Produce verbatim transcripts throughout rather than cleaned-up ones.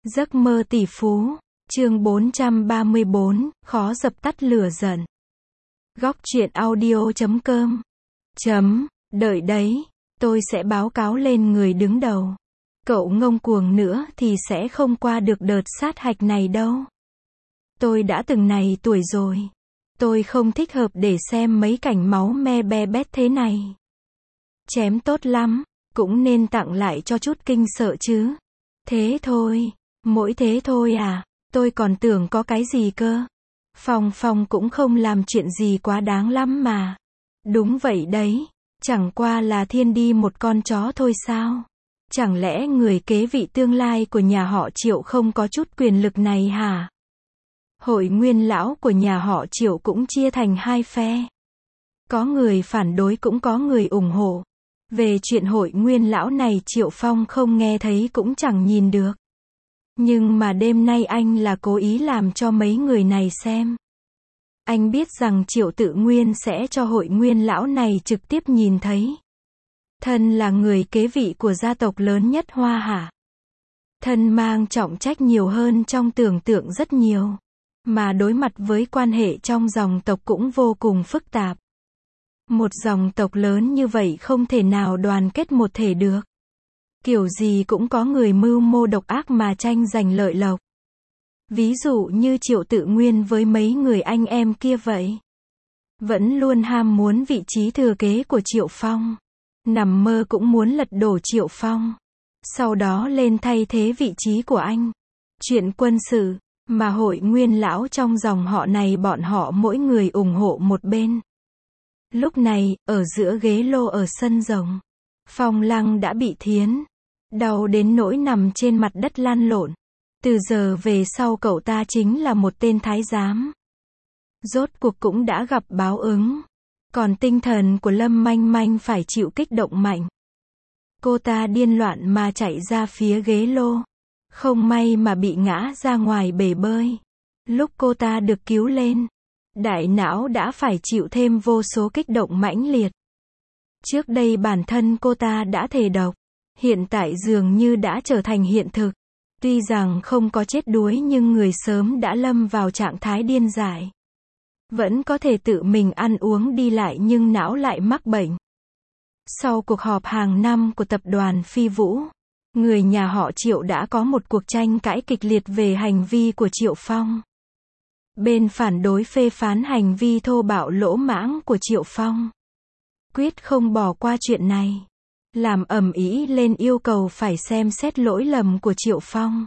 Giấc mơ tỷ phú, chương bốn trăm ba mươi bốn, khó dập tắt lửa giận. Góc truyện audio chấm com. Chấm, đợi đấy, tôi sẽ báo cáo lên người đứng đầu. Cậu ngông cuồng nữa thì sẽ không qua được đợt sát hạch này đâu. Tôi đã từng này tuổi rồi. Tôi không thích hợp để xem mấy cảnh máu me be bét thế này. Chém tốt lắm, cũng nên tặng lại cho chút kinh sợ chứ. Thế thôi, mỗi thế thôi à, tôi còn tưởng có cái gì cơ. Phong Phong cũng không làm chuyện gì quá đáng lắm mà. Đúng vậy đấy, chẳng qua là thiên đi một con chó thôi sao. Chẳng lẽ người kế vị tương lai của nhà họ Triệu không có chút quyền lực này hả? Hội nguyên lão của nhà họ Triệu cũng chia thành hai phe. Có người phản đối cũng có người ủng hộ. Về chuyện hội nguyên lão này Triệu Phong không nghe thấy cũng chẳng nhìn được. Nhưng mà đêm nay anh là cố ý làm cho mấy người này xem. Anh biết rằng Triệu Tự Nguyên sẽ cho hội nguyên lão này trực tiếp nhìn thấy. Thân là người kế vị của gia tộc lớn nhất Hoa Hạ. Thân mang trọng trách nhiều hơn trong tưởng tượng rất nhiều. Mà đối mặt với quan hệ trong dòng tộc cũng vô cùng phức tạp. Một dòng tộc lớn như vậy không thể nào đoàn kết một thể được. Kiểu gì cũng có người mưu mô độc ác mà tranh giành lợi lộc. Ví dụ như Triệu Tự Nguyên với mấy người anh em kia vậy. Vẫn luôn ham muốn vị trí thừa kế của Triệu Phong. Nằm mơ cũng muốn lật đổ Triệu Phong. Sau đó lên thay thế vị trí của anh. Chuyện quân sự, mà hội nguyên lão trong dòng họ này bọn họ mỗi người ủng hộ một bên. Lúc này, ở giữa ghế lô ở sân rồng, Phong Lăng đã bị thiến. Đau đến nỗi nằm trên mặt đất lăn lộn. Từ giờ về sau cậu ta chính là một tên thái giám. Rốt cuộc cũng đã gặp báo ứng. Còn tinh thần của Lâm Manh Manh phải chịu kích động mạnh. Cô ta điên loạn mà chạy ra phía ghế lô. Không may mà bị ngã ra ngoài bể bơi. Lúc cô ta được cứu lên, đại não đã phải chịu thêm vô số kích động mãnh liệt. Trước đây bản thân cô ta đã thề độc. Hiện tại dường như đã trở thành hiện thực. Tuy rằng không có chết đuối nhưng người sớm đã lâm vào trạng thái điên dại. Vẫn có thể tự mình ăn uống đi lại nhưng não lại mắc bệnh. Sau cuộc họp hàng năm của tập đoàn Phi Vũ, người nhà họ Triệu đã có một cuộc tranh cãi kịch liệt về hành vi của Triệu Phong. Bên phản đối phê phán hành vi thô bạo lỗ mãng của Triệu Phong. Quyết không bỏ qua chuyện này. Làm ầm ĩ lên yêu cầu phải xem xét lỗi lầm của Triệu Phong.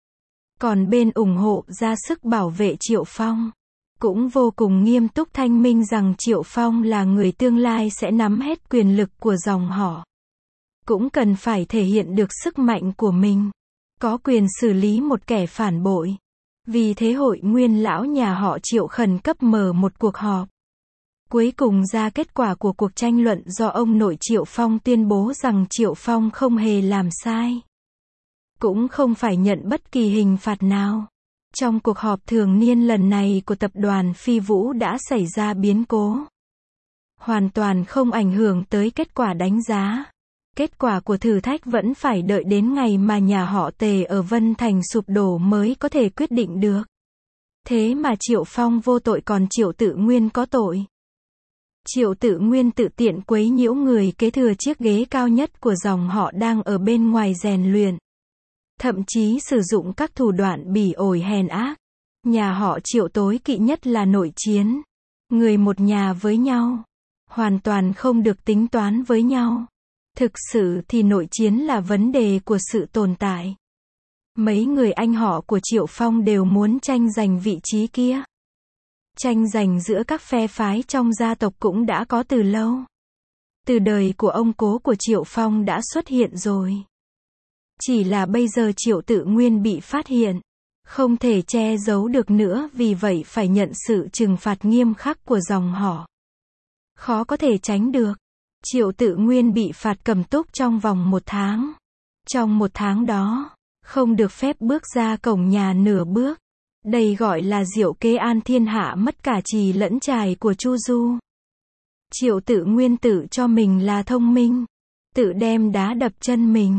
Còn bên ủng hộ ra sức bảo vệ Triệu Phong, cũng vô cùng nghiêm túc thanh minh rằng Triệu Phong là người tương lai sẽ nắm hết quyền lực của dòng họ. Cũng cần phải thể hiện được sức mạnh của mình. Có quyền xử lý một kẻ phản bội. Vì thế hội nguyên lão nhà họ Triệu khẩn cấp mở một cuộc họp. Cuối cùng ra kết quả của cuộc tranh luận do ông nội Triệu Phong tuyên bố rằng Triệu Phong không hề làm sai. Cũng không phải nhận bất kỳ hình phạt nào. Trong cuộc họp thường niên lần này của tập đoàn Phi Vũ đã xảy ra biến cố. Hoàn toàn không ảnh hưởng tới kết quả đánh giá. Kết quả của thử thách vẫn phải đợi đến ngày mà nhà họ Tề ở Vân Thành sụp đổ mới có thể quyết định được. Thế mà Triệu Phong vô tội còn Triệu Tự Nguyên có tội. Triệu Tự Nguyên tự tiện quấy nhiễu người kế thừa chiếc ghế cao nhất của dòng họ đang ở bên ngoài rèn luyện. Thậm chí sử dụng các thủ đoạn bỉ ổi hèn ác. Nhà họ Triệu tối kỵ nhất là nội chiến. Người một nhà với nhau. Hoàn toàn không được tính toán với nhau. Thực sự thì nội chiến là vấn đề của sự tồn tại. Mấy người anh họ của Triệu Phong đều muốn tranh giành vị trí kia. Tranh giành giữa các phe phái trong gia tộc cũng đã có từ lâu. Từ đời của ông cố của Triệu Phong đã xuất hiện rồi. Chỉ là bây giờ Triệu Tự Nguyên bị phát hiện. Không thể che giấu được nữa vì vậy phải nhận sự trừng phạt nghiêm khắc của dòng họ. Khó có thể tránh được. Triệu Tự Nguyên bị phạt cầm túc trong vòng một tháng. Trong một tháng đó, không được phép bước ra cổng nhà nửa bước. Đây gọi là diệu kế an thiên hạ mất cả trì lẫn trài của Chu Du. Triệu Tự Nguyên tự cho mình là thông minh. Tự đem đá đập chân mình.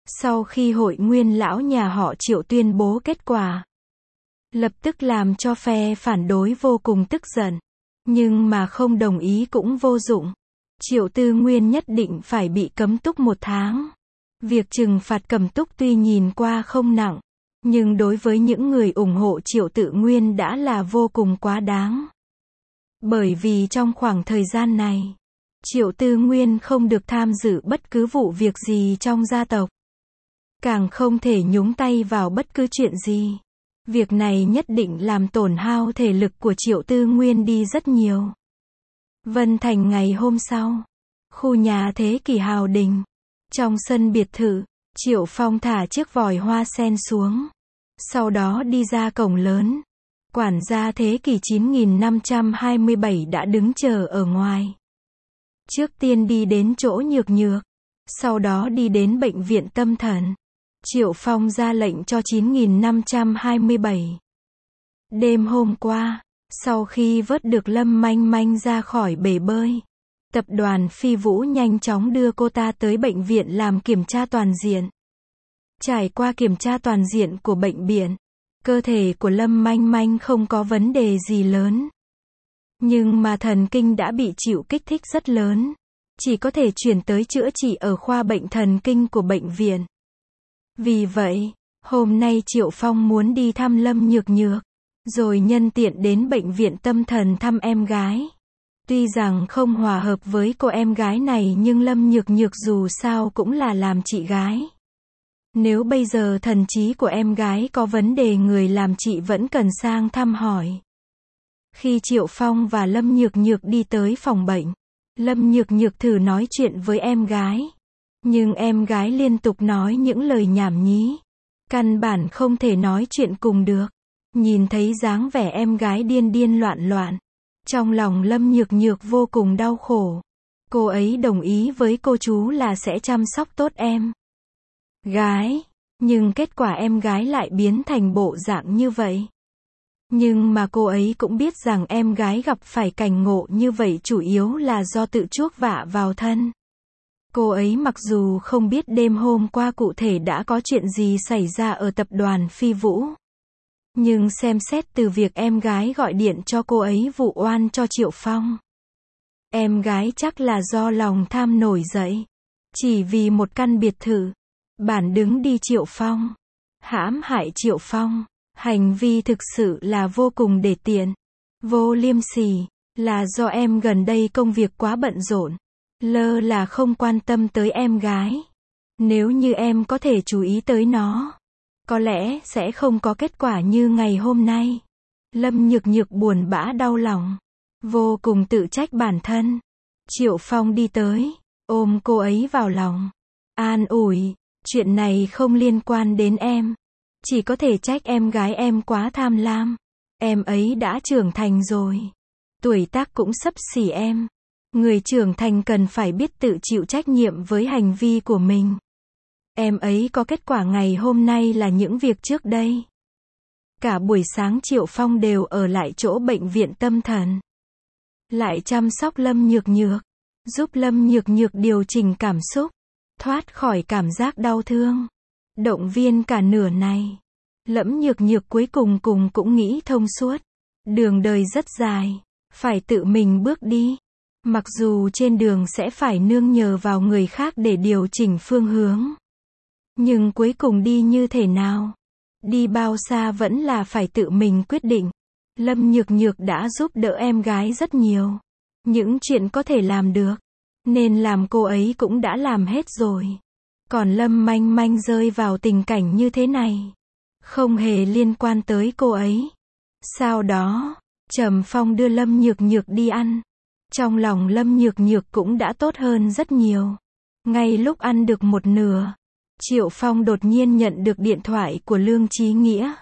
Sau khi hội nguyên lão nhà họ Triệu tuyên bố kết quả, lập tức làm cho phe phản đối vô cùng tức giận. Nhưng mà không đồng ý cũng vô dụng. Triệu Tư Nguyên nhất định phải bị cấm túc một tháng. Việc trừng phạt cấm túc tuy nhìn qua không nặng, nhưng đối với những người ủng hộ Triệu Tự Nguyên đã là vô cùng quá đáng. Bởi vì trong khoảng thời gian này, Triệu Tư Nguyên không được tham dự bất cứ vụ việc gì trong gia tộc. Càng không thể nhúng tay vào bất cứ chuyện gì. Việc này nhất định làm tổn hao thể lực của Triệu Tư Nguyên đi rất nhiều. Vân Thành ngày hôm sau, khu nhà thế kỷ Hào Đình. Trong sân biệt thự, Triệu Phong thả chiếc vòi hoa sen xuống. Sau đó đi ra cổng lớn. Quản gia thế kỷ chín nghìn năm trăm hai mươi bảy đã đứng chờ ở ngoài. Trước tiên đi đến chỗ Nhược Nhược. Sau đó đi đến bệnh viện tâm thần. Triệu Phong ra lệnh cho chín nghìn năm trăm hai mươi bảy. Đêm hôm qua, sau khi vớt được Lâm Manh Manh ra khỏi bể bơi, tập đoàn Phi Vũ nhanh chóng đưa cô ta tới bệnh viện làm kiểm tra toàn diện. Trải qua kiểm tra toàn diện của bệnh viện, cơ thể của Lâm Manh Manh không có vấn đề gì lớn. Nhưng mà thần kinh đã bị chịu kích thích rất lớn. Chỉ có thể chuyển tới chữa trị ở khoa bệnh thần kinh của bệnh viện. Vì vậy, hôm nay Triệu Phong muốn đi thăm Lâm Nhược Nhược, rồi nhân tiện đến bệnh viện tâm thần thăm em gái. Tuy rằng không hòa hợp với cô em gái này nhưng Lâm Nhược Nhược dù sao cũng là làm chị gái. Nếu bây giờ thần trí của em gái có vấn đề người làm chị vẫn cần sang thăm hỏi. Khi Triệu Phong và Lâm Nhược Nhược đi tới phòng bệnh, Lâm Nhược Nhược thử nói chuyện với em gái. Nhưng em gái liên tục nói những lời nhảm nhí. Căn bản không thể nói chuyện cùng được. Nhìn thấy dáng vẻ em gái điên điên loạn loạn. Trong lòng Lâm Nhược Nhược vô cùng đau khổ. Cô ấy đồng ý với cô chú là sẽ chăm sóc tốt em gái. Nhưng kết quả em gái lại biến thành bộ dạng như vậy. Nhưng mà cô ấy cũng biết rằng em gái gặp phải cảnh ngộ như vậy chủ yếu là do tự chuốc vạ vào thân. Cô ấy mặc dù không biết đêm hôm qua cụ thể đã có chuyện gì xảy ra ở tập đoàn Phi Vũ. Nhưng xem xét từ việc em gái gọi điện cho cô ấy vụ oan cho Triệu Phong. Em gái chắc là do lòng tham nổi dậy. Chỉ vì một căn biệt thự. Bản đứng đi Triệu Phong. Hãm hại Triệu Phong. Hành vi thực sự là vô cùng để tiện. Vô liêm sỉ. Là do em gần đây công việc quá bận rộn. Lơ là không quan tâm tới em gái. Nếu như em có thể chú ý tới nó, có lẽ sẽ không có kết quả như ngày hôm nay. Lâm Nhược Nhược buồn bã đau lòng. Vô cùng tự trách bản thân. Triệu Phong đi tới, ôm cô ấy vào lòng. An ủi, chuyện này không liên quan đến em. Chỉ có thể trách em gái em quá tham lam. Em ấy đã trưởng thành rồi. Tuổi tác cũng xấp xỉ em. Người trưởng thành cần phải biết tự chịu trách nhiệm với hành vi của mình. Em ấy có kết quả ngày hôm nay là những việc trước đây. Cả buổi sáng Triệu Phong đều ở lại chỗ bệnh viện tâm thần. Lại chăm sóc Lâm Nhược Nhược. Giúp Lâm Nhược Nhược điều chỉnh cảm xúc. Thoát khỏi cảm giác đau thương. Động viên cả nửa này. Lâm Nhược Nhược cuối cùng cùng cũng nghĩ thông suốt. Đường đời rất dài. Phải tự mình bước đi. Mặc dù trên đường sẽ phải nương nhờ vào người khác để điều chỉnh phương hướng. Nhưng cuối cùng đi như thế nào? Đi bao xa vẫn là phải tự mình quyết định. Lâm Nhược Nhược đã giúp đỡ em gái rất nhiều. Những chuyện có thể làm được. Nên làm cô ấy cũng đã làm hết rồi. Còn Lâm Manh Manh rơi vào tình cảnh như thế này. Không hề liên quan tới cô ấy. Sau đó, Trầm Phong đưa Lâm Nhược Nhược đi ăn. Trong lòng Lâm Nhược Nhược cũng đã tốt hơn rất nhiều. Ngay lúc ăn được một nửa, Triệu Phong đột nhiên nhận được điện thoại của Lương Chí Nghĩa.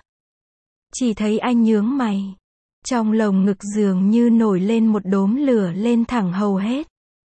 Chỉ thấy anh nhướng mày. Trong lồng ngực dường như nổi lên một đốm lửa lên thẳng hầu hết.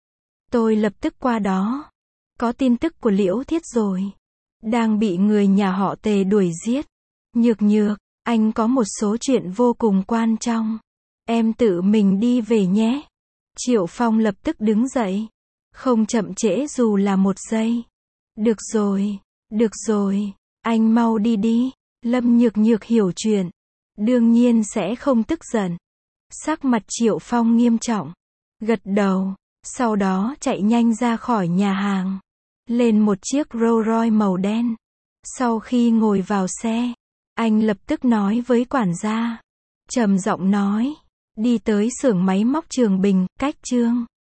Tôi lập tức qua đó. Có tin tức của Liễu Thiết rồi. Đang bị người nhà họ Tề đuổi giết. Nhược Nhược, anh có một số chuyện vô cùng quan trọng. Em tự mình đi về nhé. Triệu Phong lập tức đứng dậy. Không chậm trễ dù là một giây. Được rồi. Được rồi, anh mau đi đi. Lâm Nhược Nhược hiểu chuyện, đương nhiên sẽ không tức giận. Sắc mặt Triệu Phong nghiêm trọng, gật đầu, sau đó chạy nhanh ra khỏi nhà hàng, lên một chiếc Rolls Royce màu đen. Sau khi ngồi vào xe, anh lập tức nói với quản gia, trầm giọng nói, đi tới xưởng máy móc Trường Bình, cách Trương